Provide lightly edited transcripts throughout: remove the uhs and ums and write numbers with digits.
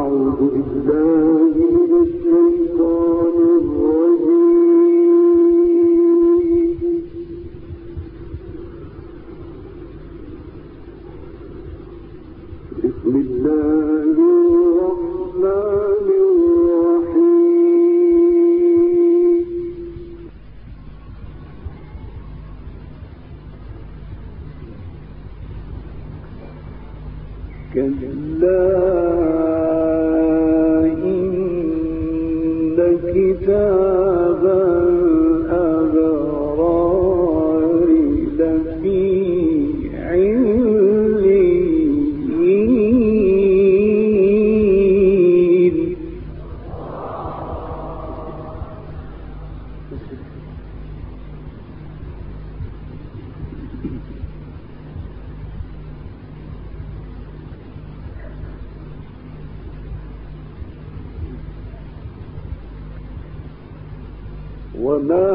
وما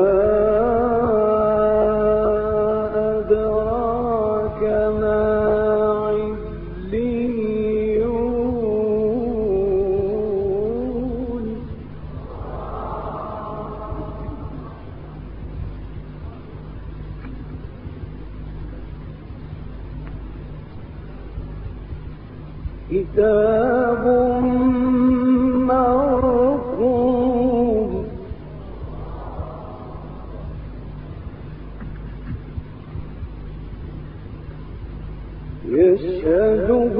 أدراك ما عليون كتاب مرقوم يشهده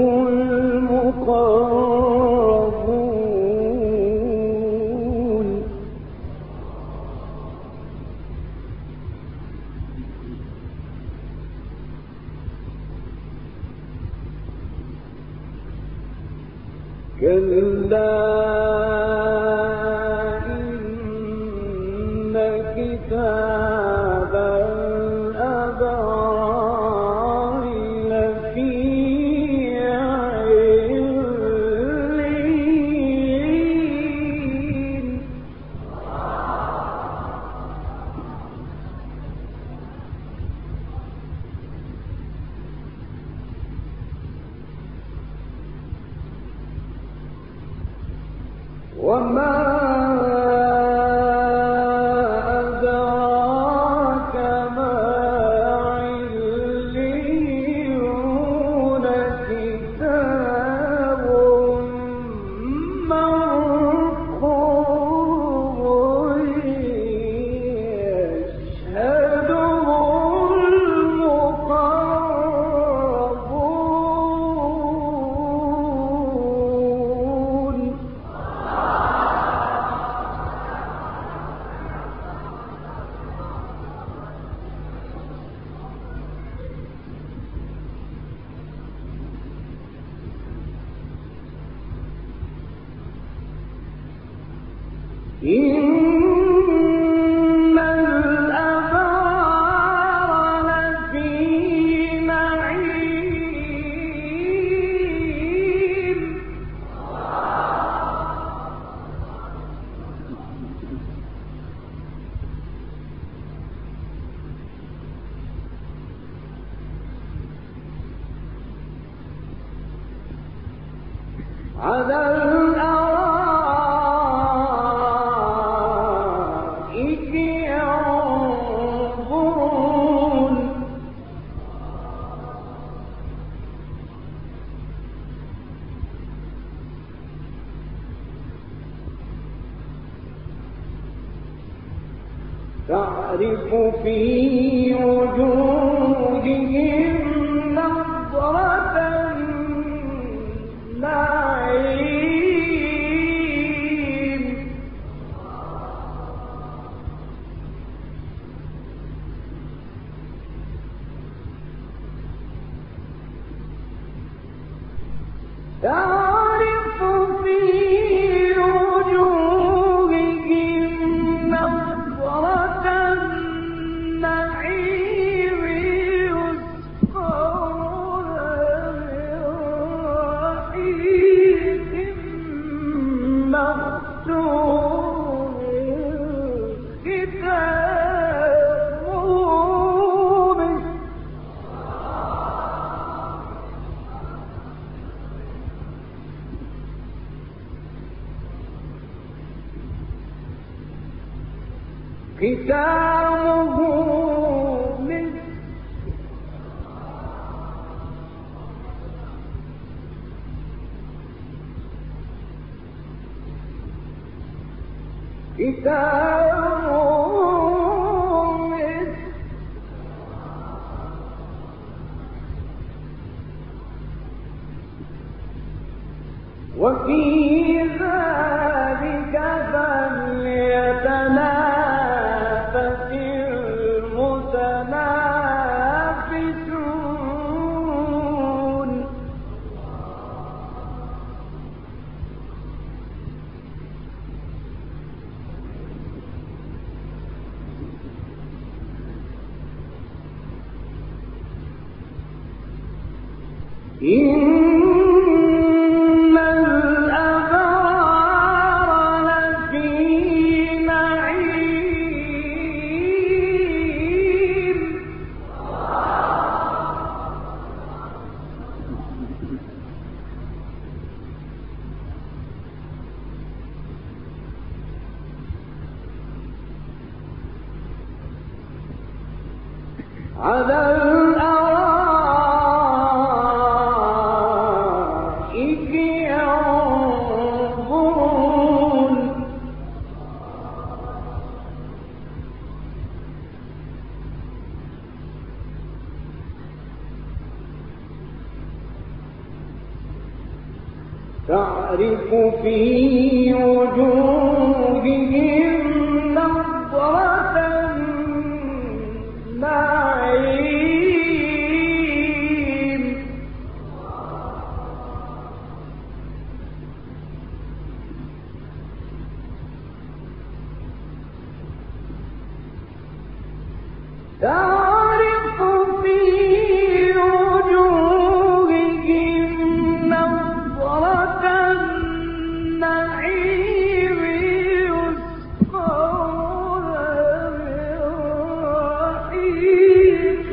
المقربون كلا إن كتاب الأبرار لفي عليين وما أدراك ما عليون كتاب مرقوم يشهده المقربون إن الأبرار لفي نعيم على الأرائك ينظرون تعرف في وجوههم نظرة النعيم تعرف في وجوههم نظرة النعيم يسقون من رحيق مختوم ختامه مسك ختامه مسك وفي ذلك فليتنافس المتنافسون إن الأبرار لفي نعيم على الأرائك ينظرون تعرف في وجوههم نضرة النعيم تعرف في وجوههم نضرة النعيم يسقون من رحيق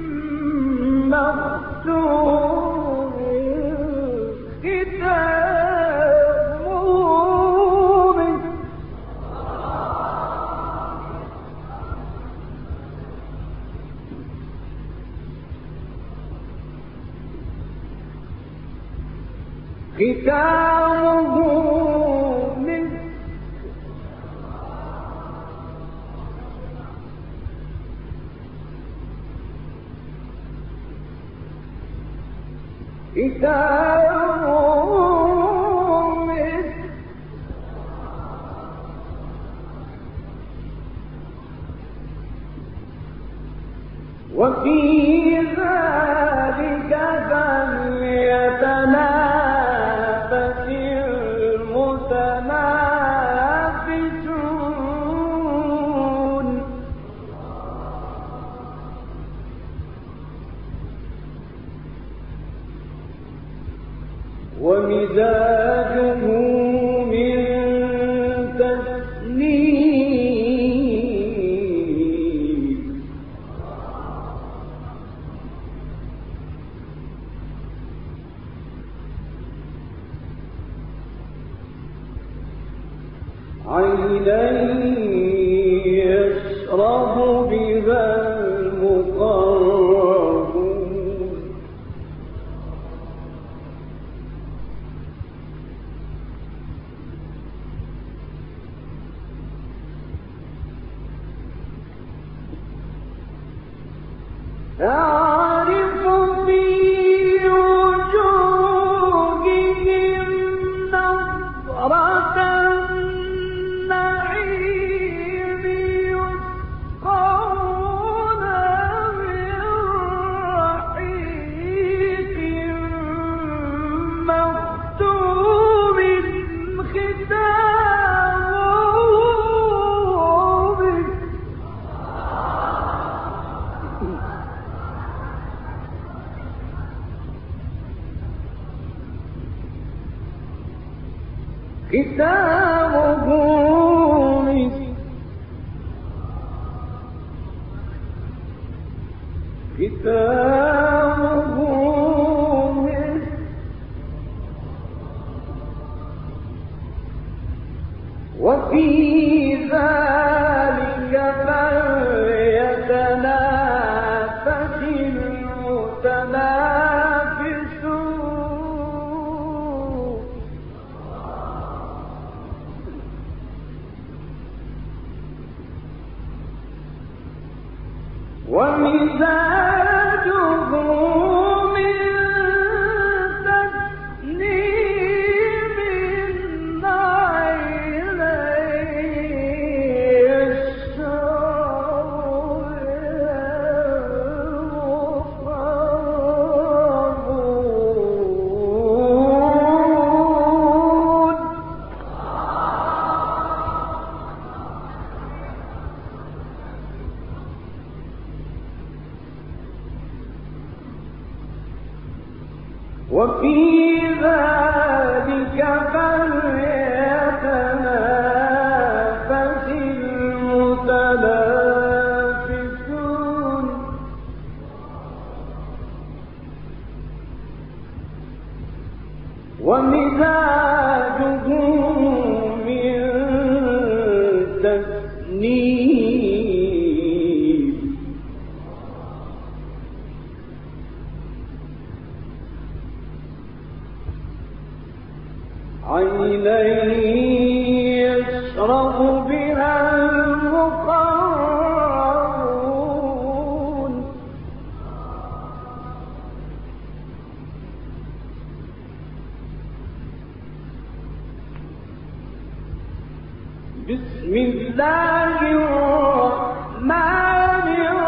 مختوم ختامه مسك ختامه مسك ختامه مسك وفي ذلك فليتنافس المتنافسون ومزاجه من تسنيم عينا يشرب بها المقربون تعرف في وجوههم نضرة النعيم يسقون من رحيق مختوم ختامه مسك ختامه مسك ختامه مسك وفي ذلك فليتنافس المتنافسون ومزاجه من تسنيم عيني وفي ذلك فليتنافس المتنافسون ومزاجه من تسنيم عينا يشرب بها المقربون بسم الله الرحمن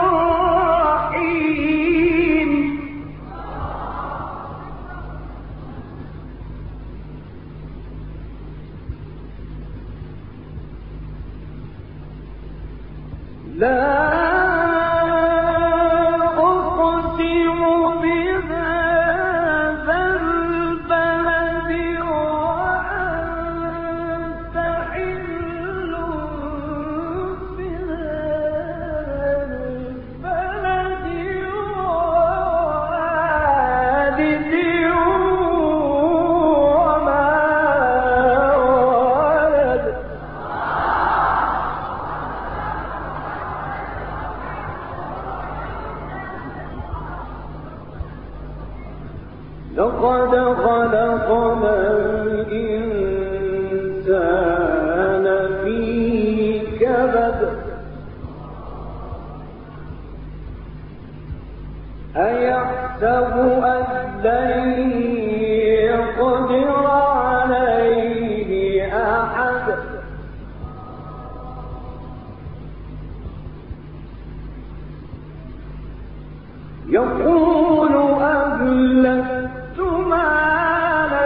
الرحيم لا أقسم بهذا البلد وأنت حل بهذا البلد ووالد وما ولد لقد خلقنا الإنسان في كبد أيحسب أن لن يقدر عليه أحد يقول أهلكت مالا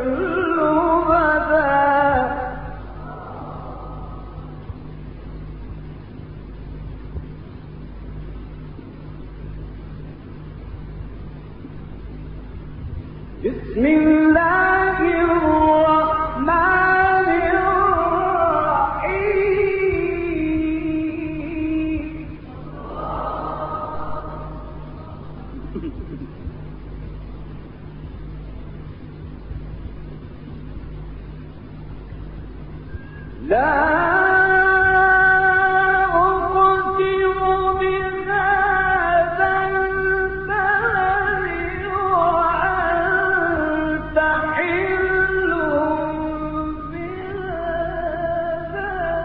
لبدا بسم الله الرحمن الرحيم لا أقسم بهذا البلد وأنت حل بهذا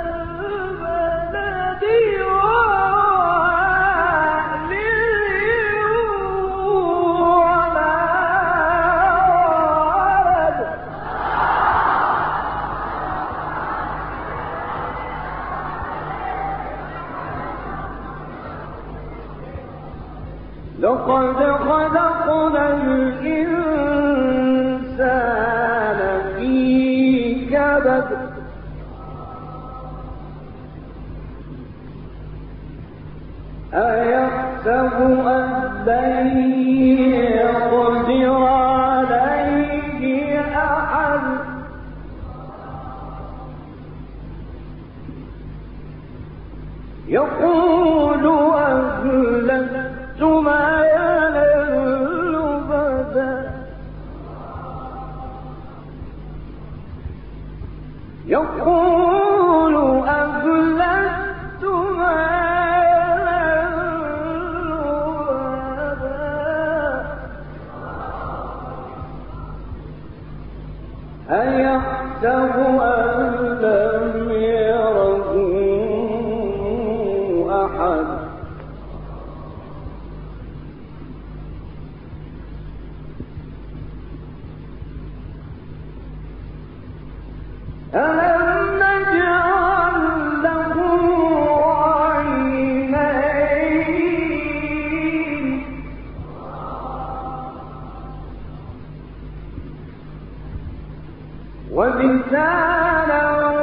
البلد لقد خلقنا الإنسان في كبد أيحسب أن لن يقدر عليه أحد يقول أهلكت مالا لبدا يقول أهلكت مالا أيحسب أن لم يره أحد ألم نجعل له عينين ولسانا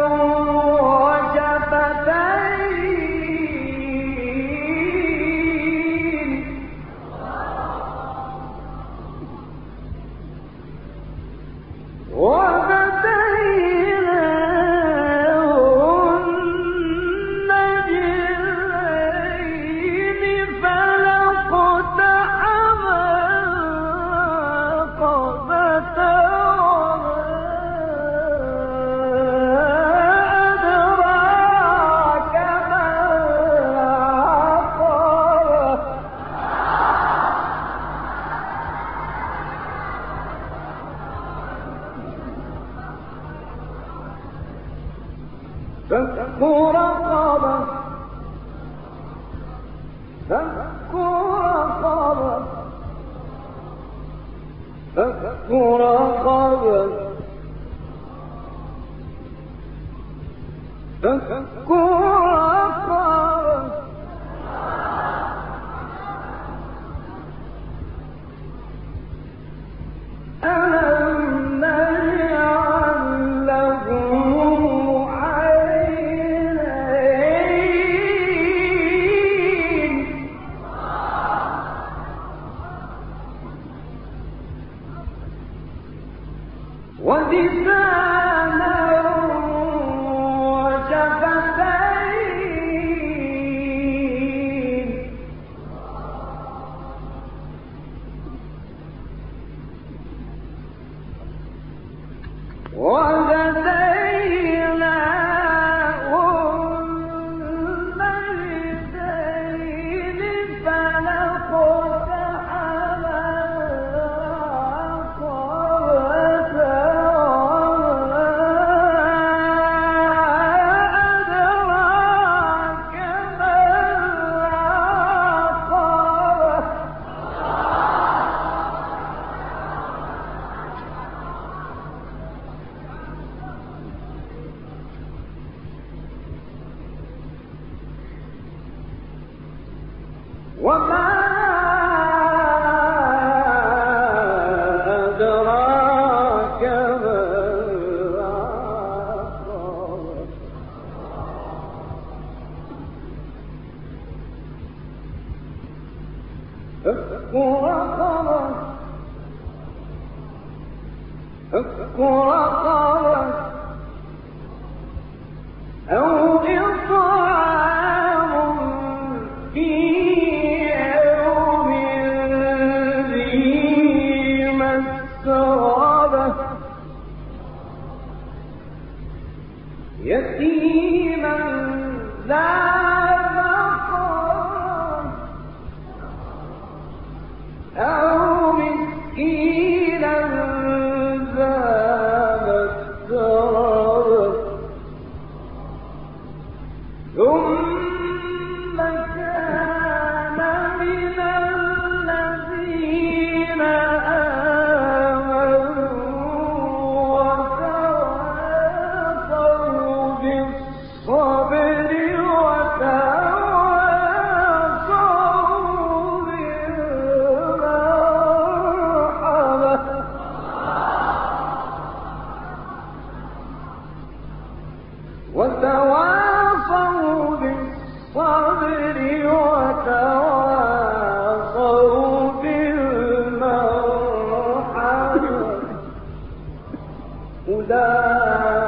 وشفتين فك رقبة فك رقبة فك رقبة فك رقبة ألم نجعل له عينين ولسانا وشفتين وهديناه النجدين فلاقتحم العقبة أدراك ما العقبة وما أدراك ما العقبة فك رقبة فك رقبة أو إطعام في يوم ذي مسغبة يتيما ذا مقربة أو مسكينا ذا متربة ثم كان من الذين آمنوا وتواصوا بالصبر وتواصوا بالمرحمة وتواصوا بالصبر وتواصوا بالمرحمة أولئك